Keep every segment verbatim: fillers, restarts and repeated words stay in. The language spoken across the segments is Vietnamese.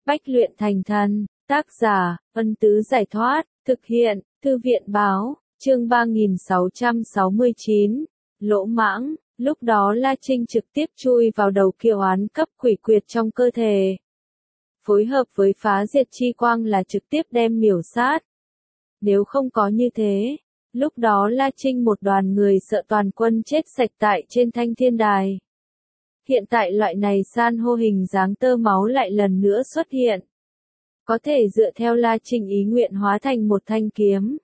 Bách luyện thành thần, tác giả, Ân Tứ Giải Thoát, thực hiện, Thư viện Báo, chương ba nghìn sáu trăm sáu mươi chín, lỗ mãng, lúc đó La Trinh trực tiếp chui vào đầu kiều oán cấp quỷ quyệt trong cơ thể. Phối hợp với phá diệt chi quang là trực tiếp đem miểu sát. Nếu không có như thế, lúc đó La Trinh một đoàn người sợ toàn quân chết sạch tại trên thanh thiên đài. Hiện tại loại này san hô hình dáng tơ máu lại lần nữa xuất hiện. Có thể dựa theo La Trinh ý nguyện hóa thành một thanh kiếm.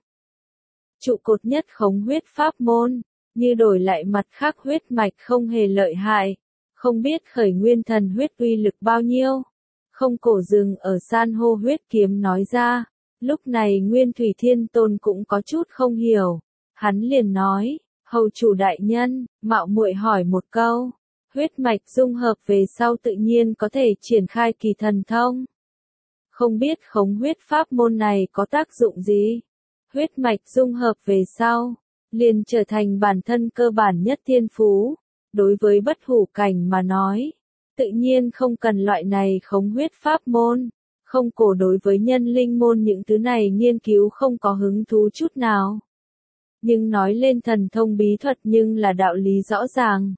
Trụ cột nhất khống huyết pháp môn, như đổi lại mặt khác huyết mạch không hề lợi hại. Không biết khởi nguyên thần huyết uy lực bao nhiêu. Không cổ dừng ở san hô huyết kiếm nói ra. Lúc này Nguyên Thủy Thiên Tôn cũng có chút không hiểu. Hắn liền nói, hầu chủ đại nhân, mạo muội hỏi một câu. Huyết mạch dung hợp về sau tự nhiên có thể triển khai kỳ thần thông. Không biết khống huyết pháp môn này có tác dụng gì? Huyết mạch dung hợp về sau, liền trở thành bản thân cơ bản nhất thiên phú. Đối với bất hủ cảnh mà nói, tự nhiên không cần loại này khống huyết pháp môn. Không cổ đối với nhân linh môn những thứ này nghiên cứu không có hứng thú chút nào. Nhưng nói lên thần thông bí thuật nhưng là đạo lý rõ ràng.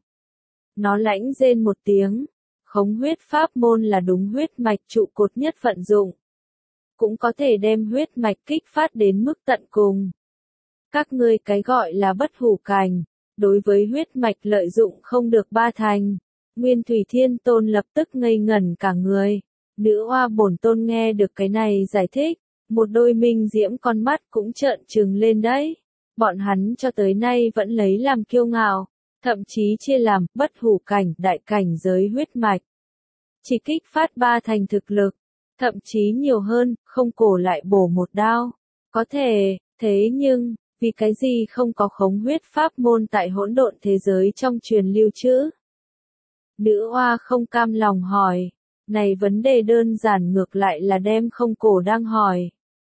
Nó lãnh rên một tiếng, khống huyết pháp môn là đúng huyết mạch trụ cột nhất vận dụng. Cũng có thể đem huyết mạch kích phát đến mức tận cùng. Các ngươi cái gọi là bất hủ cảnh, đối với huyết mạch lợi dụng không được ba thành. Nguyên Thủy Thiên Tôn lập tức ngây ngẩn cả người. Nữ oa bổn tôn nghe được cái này giải thích, một đôi minh diễm con mắt cũng trợn trừng lên đấy. Bọn hắn cho tới nay vẫn lấy làm kiêu ngạo. Thậm chí chia làm bất hủ cảnh, đại cảnh giới huyết mạch. Chỉ kích phát ba thành thực lực, thậm chí nhiều hơn, không cổ lại bổ một đao. Có thể, thế nhưng, vì cái gì không có khống huyết pháp môn tại hỗn độn thế giới trong truyền lưu trữ? Nữ oa không cam lòng hỏi, này vấn đề đơn giản ngược lại là đem không cổ đang hỏi.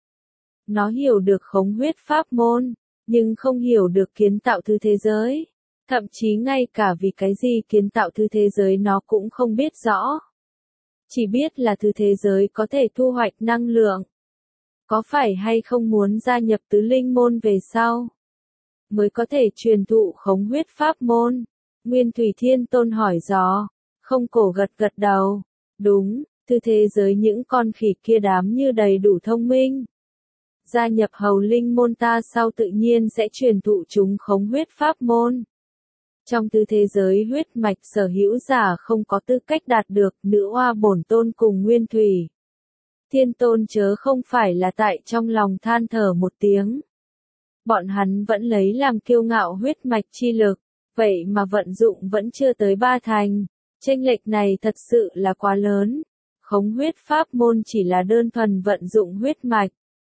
Nó hiểu được khống huyết pháp môn, nhưng không hiểu được kiến tạo thứ thế giới. Thậm chí ngay cả vì cái gì kiến tạo thứ thế giới nó cũng không biết rõ. Chỉ biết là thứ thế giới có thể thu hoạch năng lượng. Có phải hay không muốn gia nhập tứ linh môn về sau? Mới có thể truyền thụ khống huyết pháp môn. Nguyên Thủy Thiên Tôn hỏi dò. Không cổ gật gật đầu. Đúng, thứ thế giới những con khỉ kia đám như đầy đủ thông minh. Gia nhập hầu linh môn ta sau tự nhiên sẽ truyền thụ chúng khống huyết pháp môn. Trong tư thế giới huyết mạch sở hữu giả không có tư cách đạt được nữ oa bổn tôn cùng Nguyên Thủy. Thiên Tôn chớ không phải là tại trong lòng than thở một tiếng. Bọn hắn vẫn lấy làm kiêu ngạo huyết mạch chi lực, vậy mà vận dụng vẫn chưa tới ba thành. Chênh lệch này thật sự là quá lớn. Khống huyết pháp môn chỉ là đơn thuần vận dụng huyết mạch.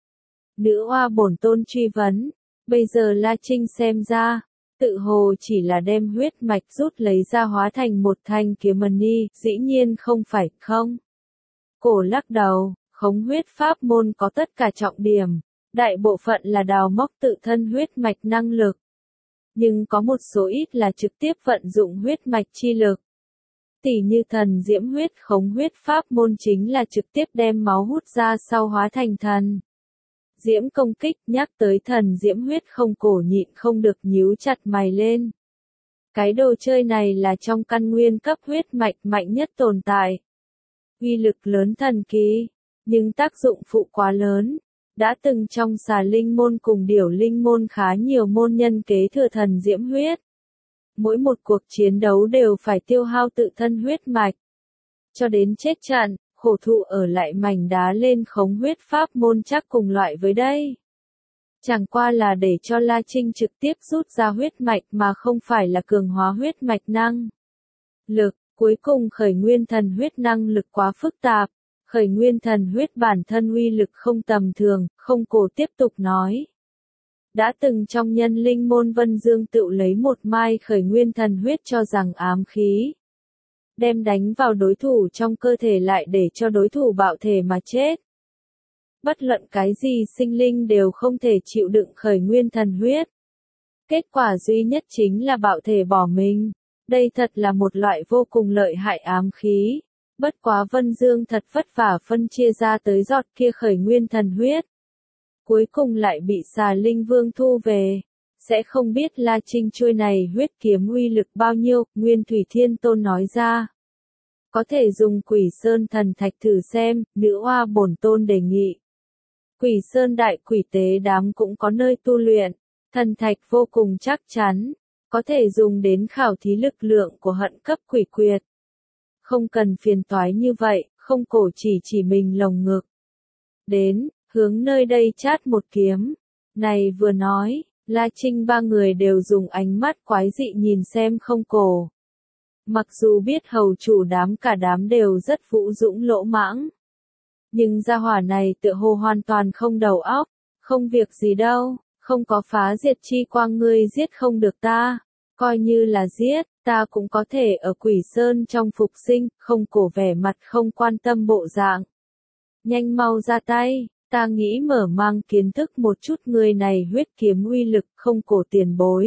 Nữ oa bổn tôn truy vấn, bây giờ La Trinh xem ra. Tự hồ chỉ là đem huyết mạch rút lấy ra hóa thành một thanh kiếm mani, dĩ nhiên không phải, không. Cổ lắc đầu, khống huyết pháp môn có tất cả trọng điểm, đại bộ phận là đào móc tự thân huyết mạch năng lực. Nhưng có một số ít là trực tiếp vận dụng huyết mạch chi lực. Tỉ như thần diễm huyết khống huyết pháp môn chính là trực tiếp đem máu hút ra sau hóa thành thần. Diễm công kích nhắc tới thần diễm huyết không cổ nhịn không được nhíu chặt mày lên. Cái đồ chơi này là trong căn nguyên cấp huyết mạch mạnh nhất tồn tại. Uy lực lớn thần kỳ, nhưng tác dụng phụ quá lớn. Đã từng trong xà linh môn cùng điểu linh môn khá nhiều môn nhân kế thừa thần diễm huyết. Mỗi một cuộc chiến đấu đều phải tiêu hao tự thân huyết mạch. Cho đến chết trận. Khổ thụ ở lại mảnh đá lên khống huyết pháp môn chắc cùng loại với đây. Chẳng qua là để cho La Trinh trực tiếp rút ra huyết mạch mà không phải là cường hóa huyết mạch năng lực. Cuối cùng khởi nguyên thần huyết năng lực quá phức tạp. Khởi nguyên thần huyết bản thân uy lực không tầm thường, không cổ tiếp tục nói. Đã từng trong nhân linh môn Vân Dương tự lấy một mai khởi nguyên thần huyết cho rằng ám khí. Đem đánh vào đối thủ trong cơ thể lại để cho đối thủ bạo thể mà chết. Bất luận cái gì sinh linh đều không thể chịu đựng khởi nguyên thần huyết. Kết quả duy nhất chính là bạo thể bỏ mình. Đây thật là một loại vô cùng lợi hại ám khí. Bất quá Vân Dương thật vất vả phân chia ra tới giọt kia khởi nguyên thần huyết. Cuối cùng lại bị xà linh vương thu về. Sẽ không biết La Trinh chuôi này huyết kiếm uy lực bao nhiêu, Nguyên Thủy Thiên Tôn nói ra. Có thể dùng Quỷ Sơn thần thạch thử xem, nữ oa bổn tôn đề nghị. Quỷ Sơn đại quỷ tế đám cũng có nơi tu luyện, thần thạch vô cùng chắc chắn, có thể dùng đến khảo thí lực lượng của hận cấp quỷ quyệt. Không cần phiền toái như vậy, không cổ chỉ chỉ mình lồng ngực. Đến, hướng nơi đây chát một kiếm. Này vừa nói, La Trinh ba người đều dùng ánh mắt quái dị nhìn xem không cổ. Mặc dù biết hầu chủ đám cả đám đều rất vũ dũng lỗ mãng. Nhưng gia hỏa này tựa hồ hoàn toàn không đầu óc, không việc gì đâu, không có phá diệt chi quang ngươi giết không được ta, coi như là giết, ta cũng có thể ở Quỷ Sơn trong phục sinh, không cổ vẻ mặt không quan tâm bộ dạng. Nhanh mau ra tay, ta nghĩ mở mang kiến thức một chút người này huyết kiếm uy lực không cổ tiền bối.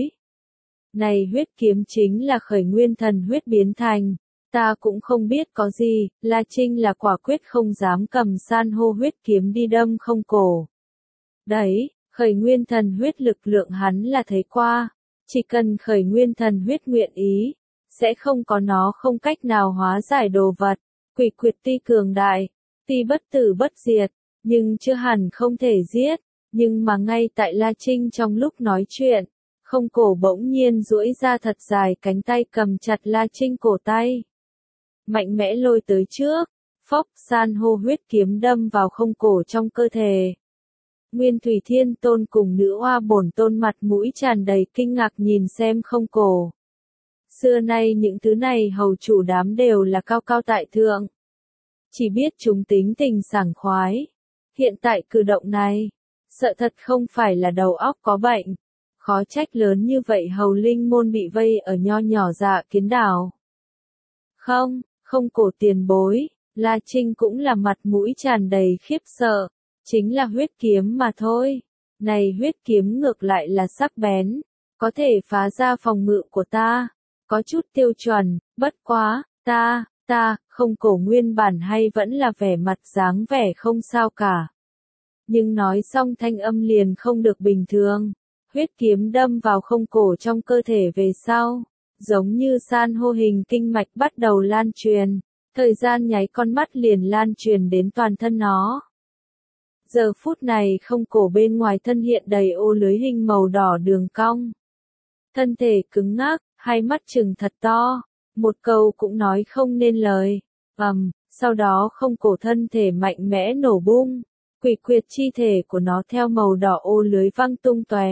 Này huyết kiếm chính là khởi nguyên thần huyết biến thành. Ta cũng không biết có gì, La Trinh là quả quyết không dám cầm san hô huyết kiếm đi đâm không cổ. Đấy, khởi nguyên thần huyết lực lượng hắn là thấy qua, chỉ cần khởi nguyên thần huyết nguyện ý, sẽ không có nó không cách nào hóa giải đồ vật, quỷ quyệt ti cường đại, ti bất tử bất diệt, nhưng chưa hẳn không thể giết, nhưng mà ngay tại La Trinh trong lúc nói chuyện, không cổ bỗng nhiên duỗi ra thật dài cánh tay cầm chặt La Trinh cổ tay. Mạnh mẽ lôi tới trước, phốc san hô huyết kiếm đâm vào không cổ trong cơ thể. Nguyên Thủy Thiên Tôn cùng nữ oa bổn tôn mặt mũi tràn đầy kinh ngạc nhìn xem không cổ. Xưa nay những thứ này hầu chủ đám đều là cao cao tại thượng. Chỉ biết chúng tính tình sảng khoái. Hiện tại cử động này, sợ thật không phải là đầu óc có bệnh. Khó trách lớn như vậy hầu linh môn bị vây ở nho nhỏ dạ kiến đảo. Không. Không cổ tiền bối, La Trinh cũng là mặt mũi tràn đầy khiếp sợ, chính là huyết kiếm mà thôi. Này huyết kiếm ngược lại là sắc bén, có thể phá ra phòng ngự của ta, có chút tiêu chuẩn, bất quá, ta, ta, không cổ nguyên bản hay vẫn là vẻ mặt dáng vẻ không sao cả. Nhưng nói xong thanh âm liền không được bình thường, huyết kiếm đâm vào không cổ trong cơ thể về sau. Giống như san hô hình kinh mạch bắt đầu lan truyền, thời gian nháy con mắt liền lan truyền đến toàn thân nó. Giờ phút này không cổ bên ngoài thân hiện đầy ô lưới hình màu đỏ đường cong. Thân thể cứng ngắc, hai mắt trừng thật to, một câu cũng nói không nên lời. Ầm, sau đó không cổ thân thể mạnh mẽ nổ bung, quỷ quyệt chi thể của nó theo màu đỏ ô lưới văng tung tóe.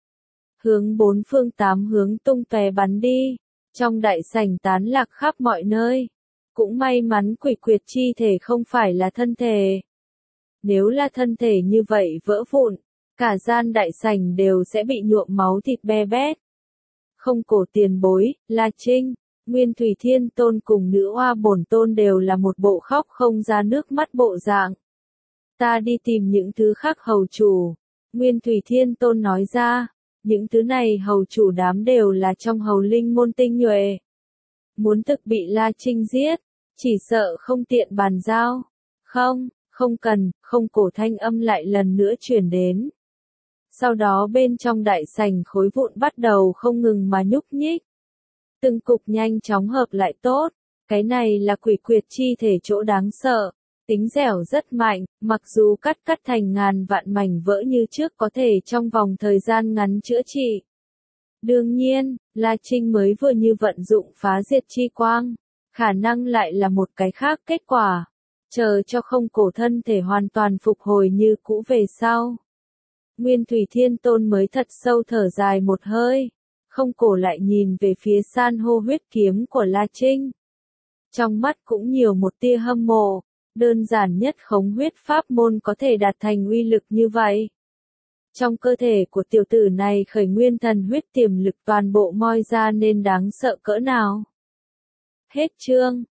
Hướng bốn phương tám hướng tung tóe bắn đi, trong đại sảnh tán lạc khắp mọi nơi. Cũng may mắn quỷ quyệt chi thể không phải là thân thể. Nếu là thân thể như vậy vỡ vụn, cả gian đại sảnh đều sẽ bị nhuộm máu thịt be bét. Không cổ tiền bối, La Trinh, Nguyên Thủy Thiên Tôn cùng nữ oa bổn tôn đều là một bộ khóc không ra nước mắt bộ dạng. Ta đi tìm những thứ khác hầu chủ, Nguyên Thủy Thiên Tôn nói ra. Những thứ này hầu chủ đám đều là trong hầu linh môn tinh nhuệ. Muốn thực bị La Trinh giết, chỉ sợ không tiện bàn giao. Không, không cần, không cổ thanh âm lại lần nữa chuyển đến. Sau đó bên trong đại sảnh khối vụn bắt đầu không ngừng mà nhúc nhích. Từng cục nhanh chóng hợp lại tốt, cái này là quỷ quyệt chi thể chỗ đáng sợ. Tính dẻo rất mạnh, mặc dù cắt cắt thành ngàn vạn mảnh vỡ như trước có thể trong vòng thời gian ngắn chữa trị. Đương nhiên, La Trinh mới vừa như vận dụng phá diệt chi quang, khả năng lại là một cái khác kết quả. Chờ cho không cổ thân thể hoàn toàn phục hồi như cũ về sau. Nguyên Thủy Thiên Tôn mới thật sâu thở dài một hơi, không cổ lại nhìn về phía san hô huyết kiếm của La Trinh. Trong mắt cũng nhiều một tia hâm mộ. Đơn giản nhất khống huyết pháp môn có thể đạt thành uy lực như vậy. Trong cơ thể của tiểu tử này khởi nguyên thần huyết tiềm lực toàn bộ moi ra nên đáng sợ cỡ nào. Hết chương.